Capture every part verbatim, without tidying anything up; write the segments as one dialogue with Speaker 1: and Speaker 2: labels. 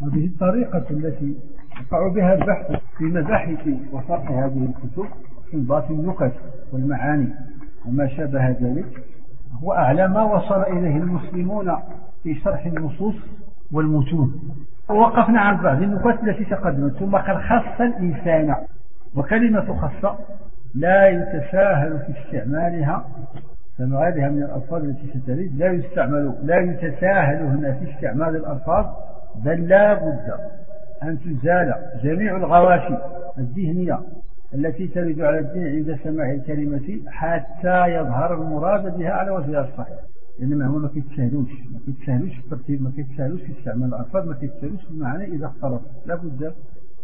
Speaker 1: هذه الطريقة التي يقع بها البحث في مباحث وصف هذه الكتب في باطن النكت والمعاني وما شابه ذلك هو أعلى ما وصل إليه المسلمون في شرح النصوص والمتون. ووقفنا عن بعض النكت التي تقدمت ثم قد خص الإنسان، وكلمة خص لا يتساهل في استعمالها كما غيرها من الألفاظ التي ستريد، لا يستعمل لا يتساهل هنا في استعمال الألفاظ، بل لا بد أن تزال جميع الغواشي الذهنية التي ترد على الدين عند سماع الكلمة حتى يظهر المراد بها على وجهها الصحيح. لأن هو ما كيتساهلوش ما كيتساهلوش في الترتيب، ما كيتساهلوش في استعمال الألفاظ، ما كيتساهلوش في المعنى إذا اختلط، لا بد.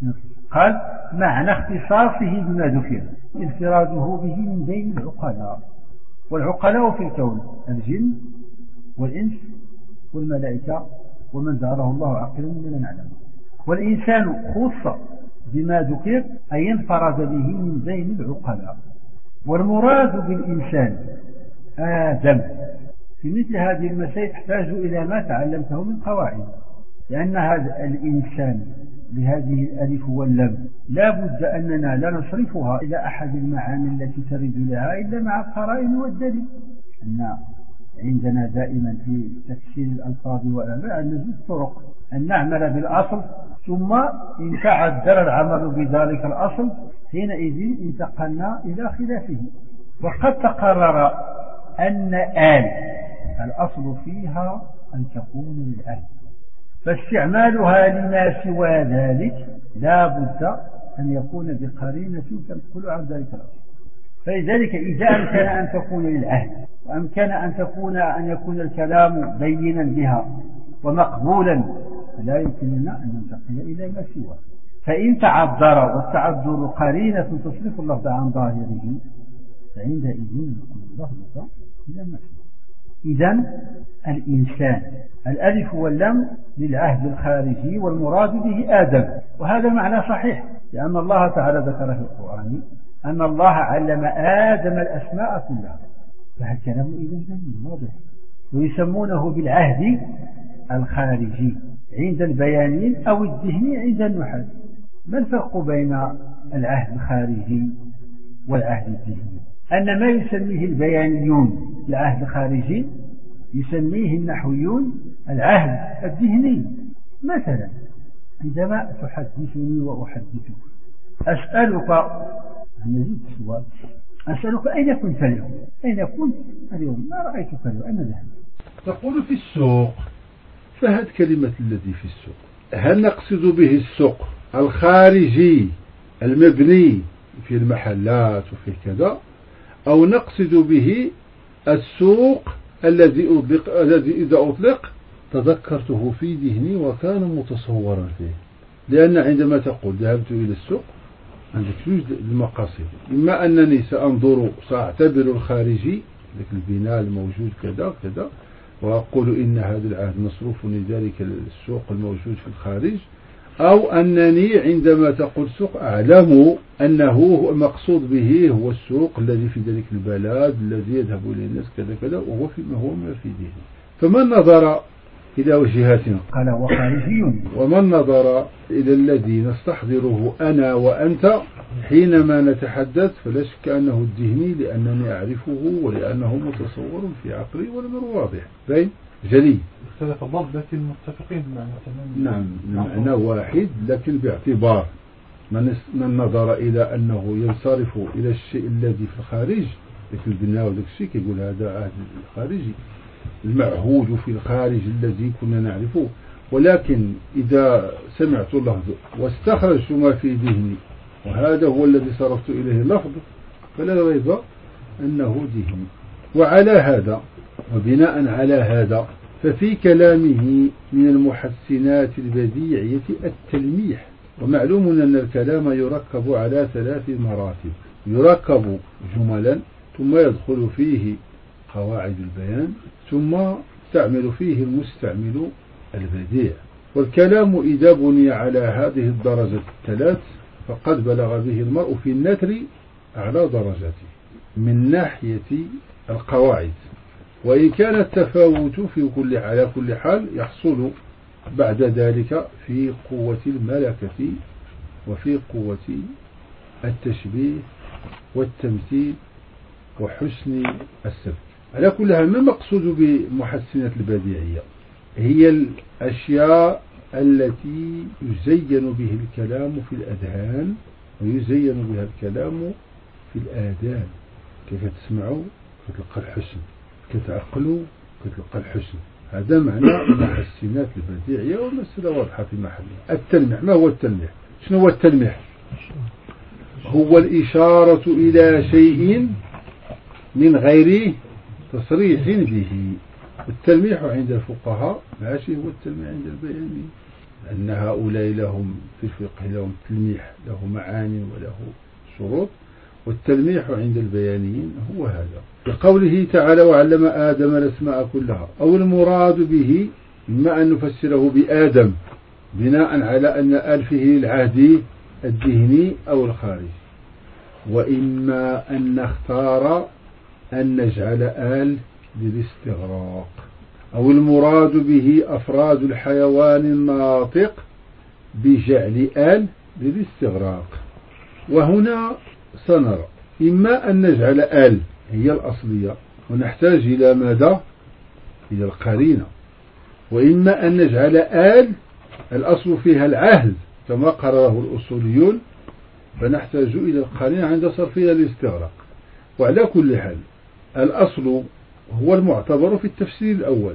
Speaker 1: قال معنى اختصاصه بما ذكر انفراده به من بين العقلاء، والعقلاء في الكون الجن والإنس والملائكة ومن جعله الله عاقلا ممن نعلم. والإنسان خص بما ذكر أي انفرد به من بين العقلاء. والمراد بالإنسان آدم. في مثل هذه المسائل تحتاج إلى ما تعلمته من قواعد، لأن هذا الإنسان بهذه الألف واللام لا بد أننا لا نصرفها إلى أحد المعاني التي ترد لها إلا مع القرائن والدليل. أن عندنا دائما في تفسير الألفاظ والأنواع نجد طرق أن نعمل بالأصل، ثم إن تعذر العمل بذلك الأصل حينئذ انتقلنا إلى خلافه. وقد تقرر أن آل الأصل فيها أن تكون للأهل، فاستعمالها لما سوى ذلك لا بد أن يكون بقرينة تنقل عن ذلك الأصل. فلذلك إذا أمكن أن تكون للعهد وأمكن أن تكون أن يكون الكلام بينا بها ومقبولا فلا يمكننا أن ننتقل إلى ما سواه. فإن تعذر والتعذر قرينة تصرف اللفظ عن ظاهره فعندئذ يكون اللفظ إلى ما سواه. إذن الإنسان الألف واللام للعهد الخارجي والمراد به آدم، وهذا معنى صحيح لأن الله تعالى ذكر في القرآن أن الله علم آدم الأسماء كلها، فهالكلام إذن واضح. ويسمونه بالعهد الخارجي عند البيانين أو الذهني عند النحاة. ما الفرق بين العهد الخارجي والعهد الذهني؟ أن ما يسميه البيانيون العهد الخارجي يسميه النحويون العهد الذهني. مثلا عندما تحدثني وأحدثك أسألك نزيد السؤال أسألك أين كنت اليوم؟ أين كنت اليوم؟ ما رأيتك اليوم؟ أنا ذهب.
Speaker 2: تقول في السوق، فهذه كلمة الذي في السوق هل نقصد به السوق الخارجي المبني في المحلات وفي كذا، أو نقصد به السوق الذي أطلق الذي إذا أطلق تذكرته في ذهني وكان متصورا فيه؟ لأن عندما تقول ذهبت إلى السوق عندك جوج المقاصد، إما أنني سأنظر سأعتبر الخارجي ذلك البناء الموجود كذا كذا وأقول إن هذا العهد مصروف لذلك السوق الموجود في الخارج، أو أنني عندما تقول سوق أعلم أنه المقصود به هو السوق الذي في ذلك البلد الذي يذهب إليه الناس كذا كذا وهو فيما هو ما في ذهنه. فمن نظر إلى وجهاتنا
Speaker 1: قال هو خارجي،
Speaker 2: ومن نظر إلى الذي نستحضره أنا وأنت حينما نتحدث فلا شك أنه الذهني لأنني أعرفه ولأنه متصور في عقلي ولم واضح بين جلي.
Speaker 3: اختلف اللفظ لكن متفقين معنا
Speaker 2: نعم معنى واحد، لكن باعتبار من نظر إلى أنه ينصرف إلى الشيء الذي في الخارج في البناء وذلك الشيء يقول هذا عهد الخارجي المعهود في الخارج الذي كنا نعرفه. ولكن إذا سمعت اللفظ واستخرجت ما في ذهني وهذا هو الذي صرفت إليه اللفظ فلا ريب أنه ذهني. وعلى هذا وبناء على هذا ففي كلامه من المحسنات البديعية التلميح. ومعلوم أن الكلام يركب على ثلاث مراتب، يركب جملا ثم يدخل فيه قواعد البيان ثم يستعمل فيه المستعمل البديع. والكلام إذا بني على هذه الدرجة الثلاث فقد بلغ به المرء في النثر أعلى درجته من ناحية القواعد. وإن كان التفاوت في كل على كل حال يحصل بعد ذلك في قوة الملكة وفي قوة التشبيه والتمثيل وحسن السبك. على كل حال ما المقصود بمحسنات البديعية؟ هي الأشياء التي يزين به الكلام في الأذهان ويزين بها الكلام في الآذان. كيف تسمعوا كتلقى الحسن، كتعقلوا كتلقى الحسن. هذا معنى المحسنات البديعية، والمسألة واضحة في محلها. التلميح، ما هو التلميح؟ شنو هو التلميح؟ هو الإشارة إلى شيء من غير تصريح به. التلميح عند الفقهاء ماشي هو التلميح عند البيانيين، أن هؤلاء لهم في الفقه لهم تلميح له معاني وله شروط، والتلميح عند البيانيين هو هذا. بقوله تعالى وعلم آدم الأسماء كلها، أو المراد به إما أن نفسره بآدم بناء على أن آل فيه العهد الذهني أو الخارجي، وإما أن نختار أن نجعل آل للاستغراق، أو المراد به أفراد الحيوان الناطق بجعل آل للاستغراق. وهنا سنرى إما أن نجعل آل هي الأصلية ونحتاج إلى ماذا؟ إلى القرينة، وإما أن نجعل آل الأصل فيها العهد كما قرره الأصوليون فنحتاج إلى القرينة عند صرفها للاستغراق. وعلى كل حال الأصل هو المعتبر في التفسير الأول،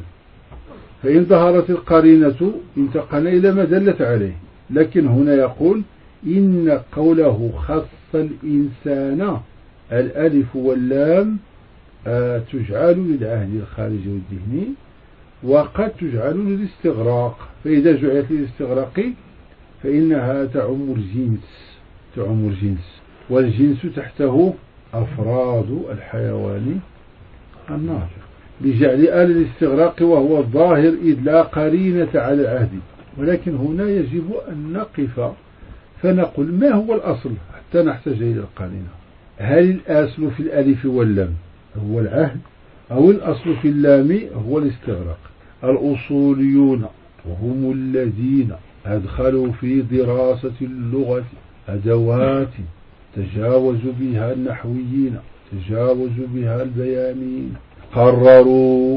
Speaker 2: فإن ظهرت القرينة انتقلنا إلى ما دلت عليه. لكن هنا يقول إن قوله خص الإنسان الألف واللام آه تجعل للعهد الخارجي والذهني، وقد تجعل للاستغراق. فإذا جعلت للاستغراق فإنها تعم الجنس تعم الجنس والجنس تحته أفراد الحيوان الناطق بجعل آل الاستغراق وهو الظاهر إذ لا قرينة على العهد. ولكن هنا يجب أن نقف فنقول ما هو الأصل حتى نحتاج إلى القرينة. هل الأصل في الألف واللام هو العهد، أو الأصل في اللام هو الاستغراق؟ الأصوليون وهم الذين أدخلوا في دراسة اللغة أدوات تجاوز بها النحويين تجاوز بها البيانيين، قرروا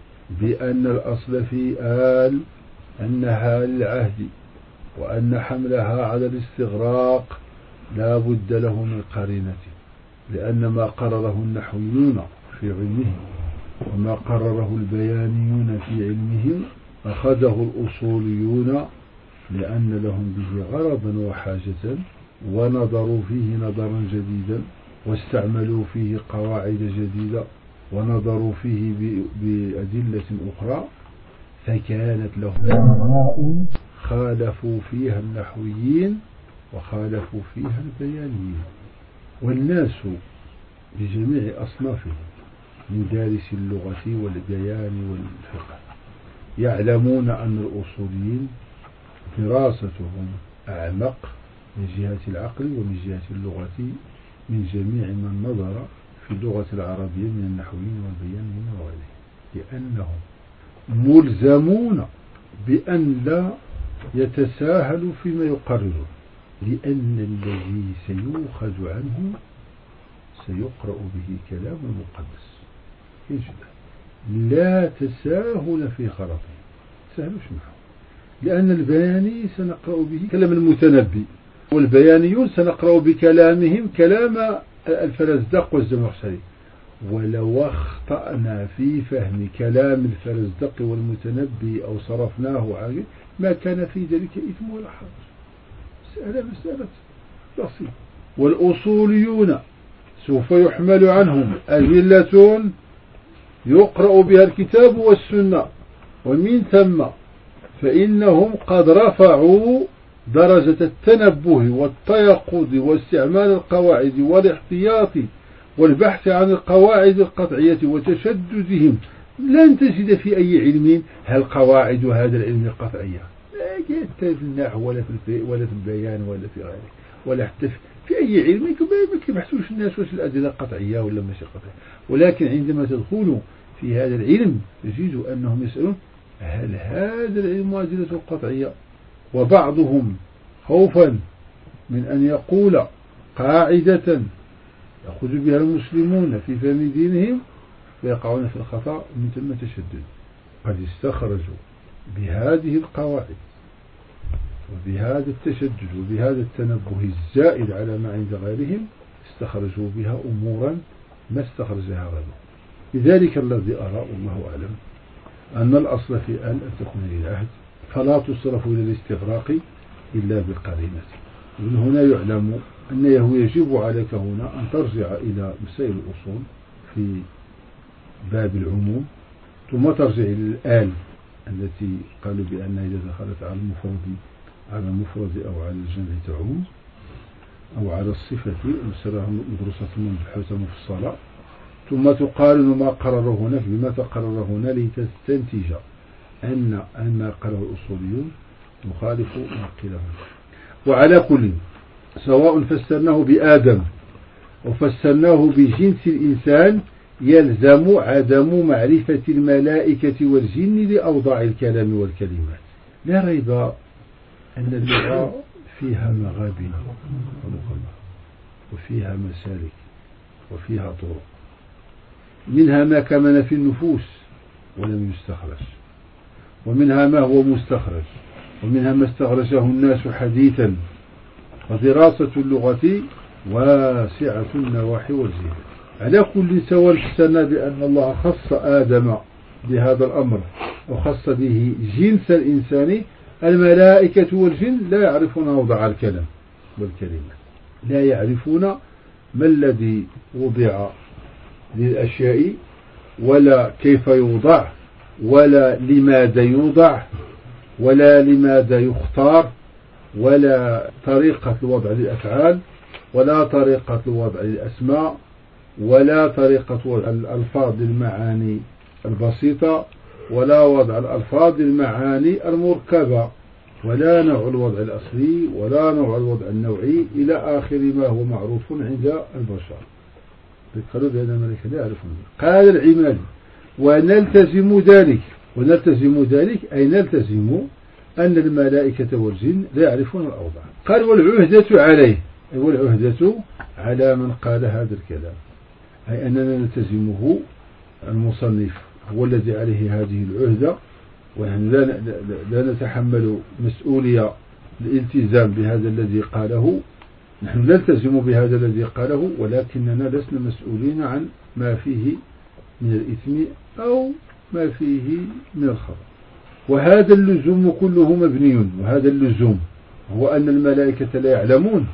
Speaker 2: بأن الأصل في آل أنها للعهد، وأن حملها على الاستغراق لا بد له من قرينة، لأن ما قرره النحويون في علمهم وما قرره البيانيون في علمهم أخذه الأصوليون لأن لهم به غرضا وحاجة، ونظروا فيه نظرا جديدا، واستعملوا فيه قواعد جديدة، ونظروا فيه بأدلة أخرى، فكانت لهم خالفوا فيها النحويين وخالفوا فيها البيانيين. والناس بجميع أصنافهم من دارس اللغة والبيان والفقه يعلمون أن الأصوليين دراستهم أعمق من جهة العقل ومن جهة اللغة من جميع من نظر في اللغة العربية من النحويين والبيانيين وغيرهم، لأنهم ملزمون بأن لا يتساهلوا فيما يقررون، لأن الذي سيؤخذ عنه سيقرأ به كلام مقدس لا تساهل في خرطه سهلوش معه، لأن البياني سنقرأ به كلام المتنبي، والبيانيون سنقرأ بكلامهم كلام الفرزدق والزمخشري. ولو اخطأنا في فهم كلام الفرزدق والمتنبي أو صرفناه عن ما كان في ذلك إثم ولا حرج، مسألة مسألة بسيطة. والأصوليون سوف يحمل عنهم أدلة يقرأ بها الكتاب والسنة، ومن ثم فإنهم قد رفعوا درجة التنبه والتيقظ واستعمال القواعد والاحتياط والبحث عن القواعد القطعية وتشددهم. لن تجد في أي علم هل قواعد هذا العلم قطعية، لا جاءت في النحو ولا في ولا في البيان ولا في غيره، ولا حتى في أي علم ما يبحثوش الناس واش الأدلة قطعية ولا ماشي قطعية. ولكن عندما تدخلوا في هذا العلم تجد أنهم يسألون هل هذا العلم أدلة قطعية؟ وبعضهم خوفا من أن يقول قاعدة يأخذ بها المسلمون في فهم دينهم فيقعون في الخطأ من ثم تشدد. قد استخرجوا بهذه القواعد وبهذا التشدد وبهذا التنبه الزائد على ما عند غيرهم استخرجوا بها أمورا ما استخرجها غيرهم. لذلك الذي أرى والله أعلم أن الأصل في أن تكون للعهد فلا تصرف إلى الاستغراق إلا بالقرينة. ومن هنا يعلم أنه يجب عليك هنا أن ترجع إلى مسائل الأصول في باب العموم ثم ترجع إلى الآل التي قالوا بأنها إذا دخلت على المفرد على المفرد أو على الجمع تعم أو على الصفة مسألة مدرسة مبحوثة مفصلة ثم تقارن ما قرره هناك بما تقرر هنا لتستنتج أن ما قرره الأصوليون مخالف ما قيل هنا. وعلى كل سواء فسرناه بآدم وفسرناه بجنس الإنسان يلزم عدم معرفة الملائكة والجن لأوضاع الكلام والكلمات. لا ريب أن اللغة فيها مغابن وفيها مسالك وفيها طرق، منها ما كمن في النفوس ولم يستخرج، ومنها ما هو مستخرج، ومنها ما استخرجه الناس حديثا. ودراسة اللغة واسعة النواحي والجهات. على كل سواء فسرنا بأن الله خص آدم بهذا الأمر وخص به جنس الإنسان، الملائكة والجن لا يعرفون وضع الكلام والكلمات، لا يعرفون ما الذي وضع للأشياء ولا كيف يوضع ولا لماذا يوضع ولا لماذا يختار ولا طريقة الوضع للأفعال ولا طريقة الوضع للأسماء ولا طريقة وضع الألفاظ للمعاني البسيطة ولا وضع الألفاظ للمعاني المركبة ولا نوع الوضع الأصلي ولا نوع الوضع النوعي إلى آخر ما هو معروف عند البشر. قالوا بأن الملائكة لا يعرفون. قال العمالي ونلتزم ذلك ونلتزم ذلك أي نلتزم أن الملائكة والجن لا يعرفون الأوضاع. قال والعهدة عليه، والعهدة على من قال هذا الكلام، أي أننا نلتزمه المصنف هو الذي عليه هذه العهدة، ونحن لا, لا نتحمل مسؤولية الالتزام بهذا الذي قاله، نحن نلتزم بهذا الذي قاله ولكننا لسنا مسؤولين عن ما فيه من الإثم أو ما فيه من الخطأ. وهذا اللزوم كله مبني، وهذا اللزوم هو أن الملائكة لا يعلمون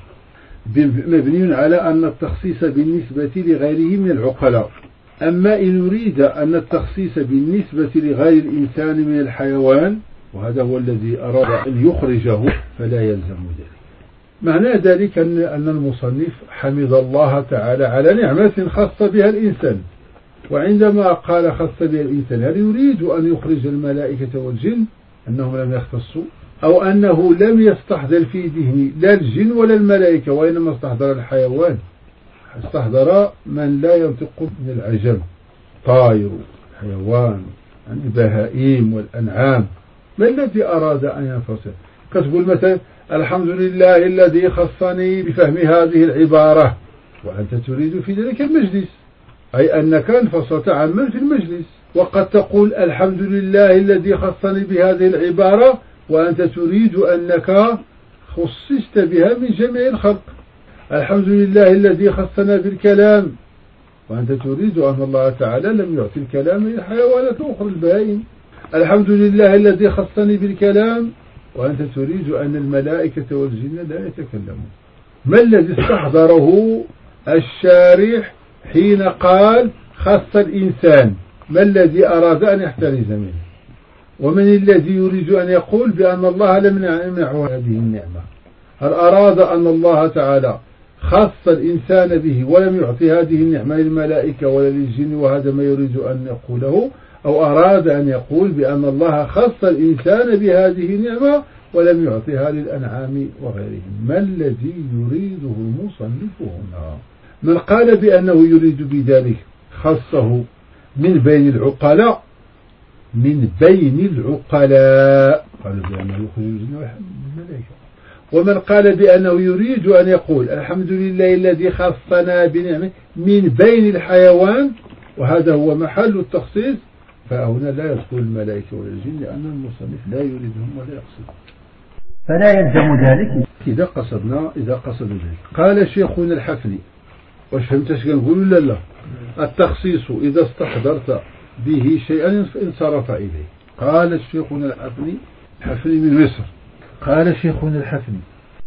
Speaker 2: مبني على أن التخصيص بالنسبة لغيره من العقلاء. أما إن نريد أن التخصيص بالنسبة لغير الإنسان من الحيوان وهذا هو الذي أراد أن يخرجه فلا يلزم ذلك. معنى ذلك أن المصنف حمد الله تعالى على نعمة خاصة بها الإنسان، وعندما قال خاصة بها الإنسان هل يريد أن يخرج الملائكة والجن أنهم لم يختصوا أو أنه لم يستحضر في ذهنه لا الجن ولا الملائكة وإنما استحضر الحيوان، استحضر من لا ينطق من العجم، طائر، حيوان، البهائم والأنعام. ما الذي أراد أن ينفصل؟ كتقول مثلا الحمد لله الذي خصني بفهم هذه العبارة وأنت تريد في ذلك المجلس، أي أنك انفصلت عمن في المجلس. وقد تقول الحمد لله الذي خصني بهذه العبارة وأنت تريد أنك خصصت بها من جميع الخلق. الحمد لله الذي خصنا بالكلام وأنت تريد أن الله تعالى لم يعطي الكلام للحيوانات الأخرى البهائم. الحمد لله الذي خصني بالكلام وأنت تريد أن الملائكة والجن لا يتكلمون. ما الذي استحضره الشارح حين قال خص الإنسان؟ ما الذي أراد أن يحترز منه؟ ومن الذي يريد أن يقول بأن الله لم يمنعه هذه النعمة؟ هل أراد أن الله تعالى خص الإنسان به ولم يعطي هذه النعمة للملائكة ولا للجن وهذا ما يريد أن يقوله، أو أراد أن يقول بأن الله خص الإنسان بهذه النعمة ولم يعطيها للأنعام وغيرهم؟ ما الذي يريده المصنف هنا؟ من قال بأنه يريد بذلك خصه من بين العقلاء من بين العقلاء، قالوا بأنه يخرج الجن والملائكة. ومن قال بأنه يريد أن يقول الحمد لله الذي خصنا بنعمه من بين الحيوان، وهذا هو محل التخصيص، فهنا لا يدخل الملائكة ولا الجن، لأن المصنف لا يريدهم ولا يقصد.
Speaker 1: فلا يلزم ذلك
Speaker 2: إذا قصدنا إذا قصد ذلك. قال شيخنا الحفني، واش فهمت اش كنقول لا لا؟ التخصيص إذا استحضرت به شيئا انصرف إليه. قال شيخنا الحفني، الحفني من مصر، قال شيخنا الحفني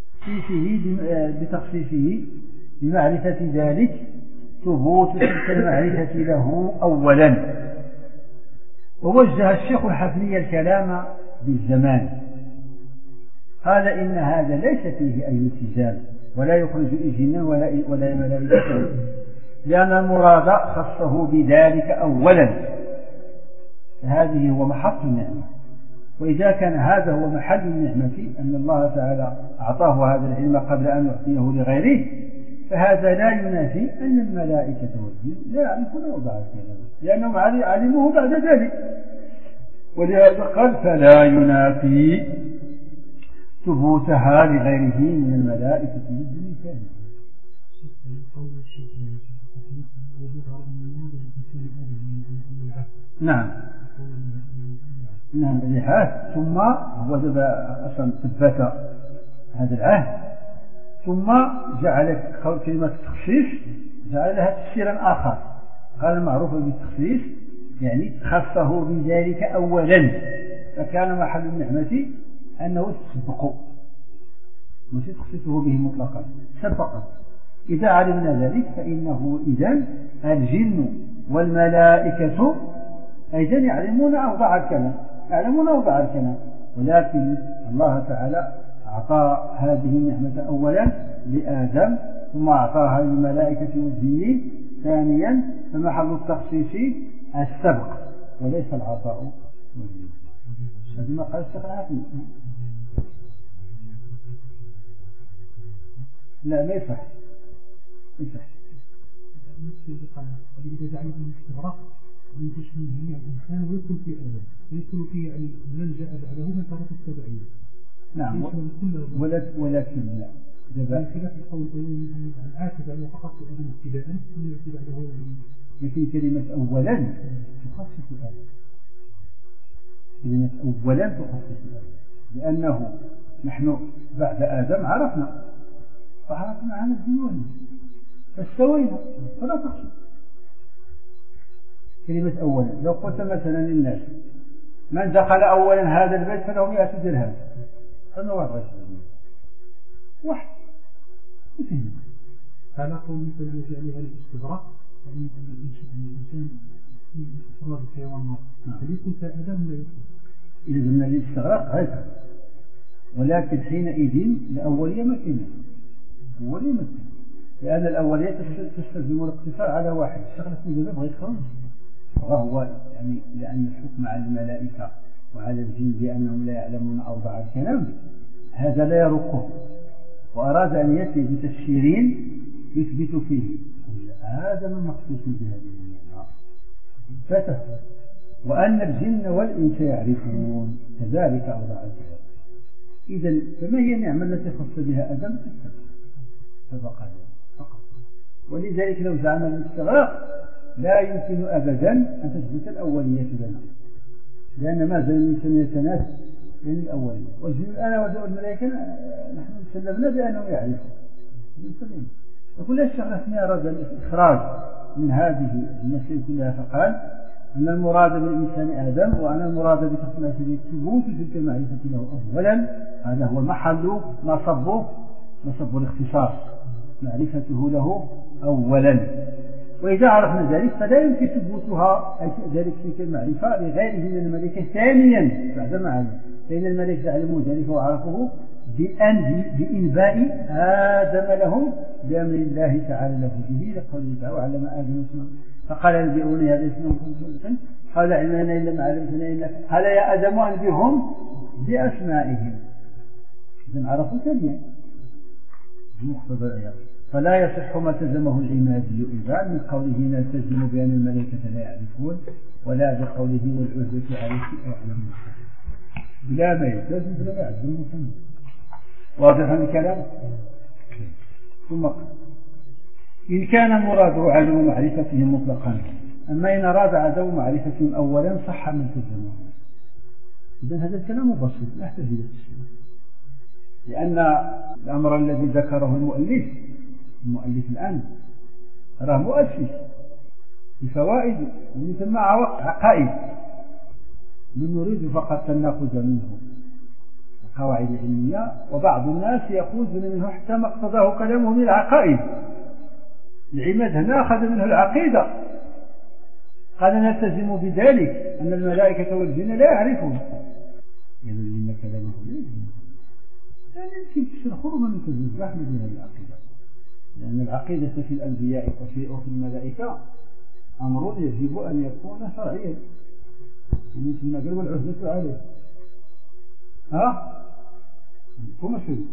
Speaker 1: بتخصيصه بمعرفة ذلك ثبوت تلك المعرفة له أولا. ووجه الشيخ الحفني الكلام بالزمان، قال إن هذا ليس فيه أي التزام ولا يخرج الجن ولا ولا ملائكة، لأن المراد خصه بذلك أولا، هذه هو محط النعمة. وإذا كان هذا هو محل النعمة أن الله تعالى أعطاه هذا العلم قبل أن يعطيه لغيره، فهذا لا ينافي أن الملائكة والجن لا يعرفونه بعد ذلك، لأنهم علموه بعد ذلك. ولهذا قال فلا ينافي ثبوتها لغيره من الملائكة والجن كاملا. نعم نعم العهد، ثم هو أصلا ثبت هذا العهد، ثم جعل كلمة التخصيص جعل لها تفسيرا آخر، قال المعروف بالتخصيص يعني خصه بذلك أولا، فكان محل النعمة أنه تسبق مش تخصيصه به مطلقا، سبقا. إذا علمنا ذلك فإنه إذن الجن والملائكة أيضا يعلمون أوضاع الكلام، يعلمون أوضاع الكلام، ولكن الله تعالى أعطى هذه النعمة أولا لآدم، ثم أعطاها للملائكة والجن ثانيا، فمحل التخصيص السبق وليس العطاء والجن. هذا ما قال الشيخ الحفني. لا ما يصح يصح.
Speaker 4: إذا جعلنا الاستغراق من تشميل جميع الإنسان ويدخل في آدم ويدخل في من جاء بعده من طرف التبعية.
Speaker 1: نعم ولكن
Speaker 4: لا خلاف القول الأول عن عاتب أنه فقط في آدم ابتداء ثم يأتي بعده.
Speaker 1: لكن كلمة أولا تخصص آدم، كلمة أولا تخصص آدم، لأنه نحن بعد آدم عرفنا فعرفنا عن الديوان فاستوينا فلا تخصص. كلمة أولا لو قلت مثلا للناس من دخل أولا هذا البيت فله مئة درهم، فما واحد غير واحد وفهم.
Speaker 4: هذا قول مثل الذي عليها الاستغراق، يعني الإنسان في إفراد الحيوان فليكن كآدم لا يكون.
Speaker 1: إذا من الاستغراق هذا، ولكن حينئذ الأولية مكنة، الأولية مكنة، لأن الأولية تستلزم الاقتصار على واحد. الشغلة في ذلك بغيت خرج وهو يعني لأن الحكم على الملائكة وعلى الجن بأنهم لا يعلمون أوضاع الكلام هذا لا يرقه، وأراد أن يأتي بتفسيرين يثبت فيه هذا من مخصوص بهذه النعمة فتح، وأن الجن والإنس يعرفون كذلك أوضاع الكلام. إذا فما هي النعمة التي خص بها آدم؟ فبقى فقط. ولذلك لو زعم الاستغراق لا يمكن أبدا أن تثبت الأولية لنا، لأن ما زال الإنسان يتناسى بين الأولية. والجن أنا والملائكة نحن سلمنا بأنهم يعرفون، وكل الشغلة أراد الإخراج من هذه المسائل كلها، فقال أن المراد بالإنسان آدم، وأن المراد بتخصيصه ثبوت تلك المعرفة له أولا. هذا هو محل نصب نصب الاختصاص، معرفته له أولا. وإذا عرفنا ذلك فلا يمكن ثبوتها أي ذلك تلك المعرفة لغيره من الملائكة ثانيا بعدما علم، فإن الملائكة يعلمون ذلك وعرفوه بأن بإنباء آدم لهم بأمر الله تعالى له به، لقوله تعالى وعلم آدم اسمه فقال انبئوني هذا اسمه قال علمنا إلا ما علمتنا إلا قال يا آدم أنبئهم بأسمائهم. إذن عرفوا ثانيا. مقتضى الآيات. فلا يصح ما التزمه العمادي إذا من قوله نلتزم بأن الملائكة لا يعرفون، ولا بقوله والعهدة عليك أعلم بلا ما يلتزم بلا ما يعلم. واضح الكلام؟ ثم إن كان مراده عدم معرفتهم مطلقا، أما إن أراد عدم معرفتهم أولا صح من تزمه. إذن هذا الكلام بسيط لا يحتاج إلى تشريح، لأن الأمر الذي ذكره المؤلف المؤلف الآن راه مؤسس بفوائد ومن ثم عقائد، من نريد فقط الناخذ منه القواعد العلمية، وبعض الناس يأخذ منه حتى ما اقتضاه كلامه من العقائد. العماد هنا أخذ منه العقيدة، قال نلتزم بذلك أن الملائكة والجن لا يعرفون، إذا لما كلامه لا يمكن تشرحه من تزم رحمة من العقيدة، لأن العقيدة في الأنبياء وفي الملائكة أمر يجب أن يكون شرعيا، ومن ثم قال والعهدة عليه. ها؟ كما شنو؟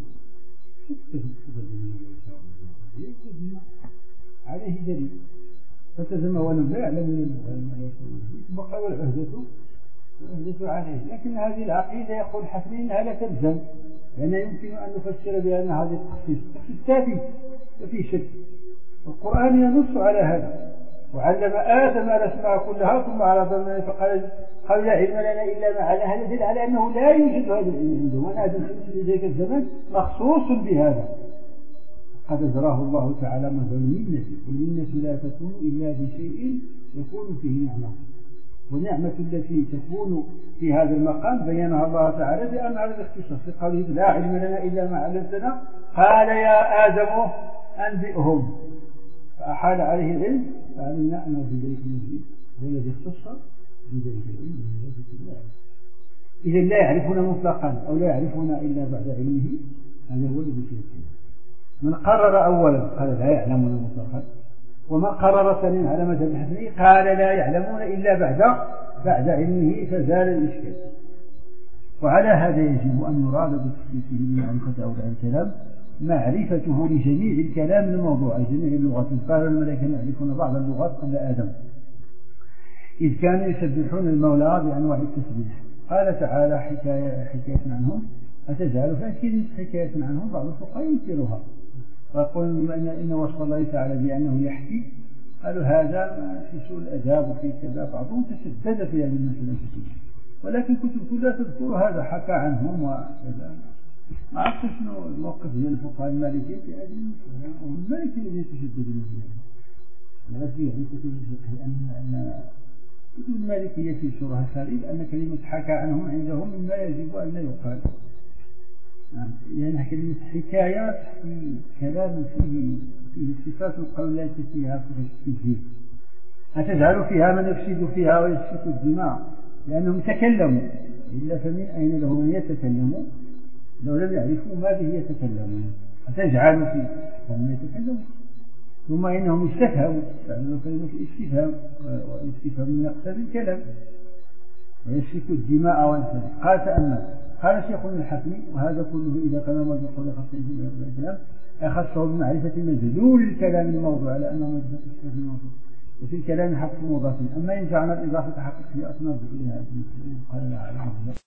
Speaker 1: عليه دليل، فتزم ولم لا يعلم من الملائكة ثم قال والعهدة والعهدة عليه. لكن هذه العقيدة يقول حسن إنها لا تلزم، لأن يمكن أن نفسر بأن هذه التخصيص التافه وفي شك. القرآن ينص على هذا، وعلم آدم الأسماء كلها ثم عرض الملائكة فقال قال لا علم لنا إلا ما على هذا، يدل على أنه لا يوجد هذا العلم عنده، وأن آدم في ذلك الزمن مخصوص بهذا. قد أجراه الله تعالى مثل المنة، والمنة لا تكون إلا بشيء يكون فيه نعمة، والنعمة التي تكون في هذا المقام بينها الله تعالى بأن على الاختصاص، قال لا علم لنا إلا ما علمتنا، قال يا آدم أنبئهم، فأحال عليه العلم فعلمنا أنه في ذلك المجيد هو الذي اختص بذلك العلم. إذا لا يعرفون مطلقا أو لا يعرفون إلا بعد علمه، هذا هو الذي فيه. من قرر أولا قال لا يعلمون مطلقا، ومن قرر ثانيا على مذهب الحسني قال لا يعلمون إلا بعد بعد علمه، فزال الإشكال. وعلى هذا يجب أن يراد بتخصيصه بمعرفة أوضاع الكلام معرفته لجميع الكلام الموضوع، جميع اللغات. قال الملائكة يعرفون بعض اللغات قبل آدم إذ كانوا يسبحون المولى بأنواع التسبيح. قال تعالى حكاية, حكاية عنهم أتجعل فأكيد حكاية عنهم بعض الفقهاء ينكرها، فقلنا إن, إن وصف الله تعالى بأنه يحكي، قالوا هذا في سوء الأداب وفي كذا، بعضهم تشدد في هذه المسألة، ولكن كتب كلها تذكر هذا حكى عنهم وكذا. ما عرفت شنو الموقف ديال الفقهاء المالكيين في هذه المسألة، والمالكيين الذين تشددوا فيها. لا في يعني كتب الفقه أن أن كتب المالكية في شرح خليل أن كلمة حكى عنهم عندهم مما يجب أن لا يقال، لأنها يعني كلمة حكايات في كلام فيه فيه صفات القول التي فيها في التجهيز، أتجعل فيها من يفسد فيها ويسفك الدماء، لأنهم تكلموا، إلا فمن أين له من يتكلموا لو لم يعرفوا ما به يتكلمون، أتجعل فيه وهم يتكلمون. ثم إنهم استفهموا، فعلوا كلمة استفهام، والاستفهام من أقسام الكلام، ويسفك الدماء والفسد. قال تأمل، قال شيخنا الحكمي وهذا كله إذا كان موضوع قول خاصة في الكلام أخصه بمعرفة مدلول الكلام الموضوع على أنه مدلول الصفة الموضوع، وفي الكلام حق مضاف. أما إن جعلنا الإضافة حقيقية أصنع إلى هذه قال لا أعلم.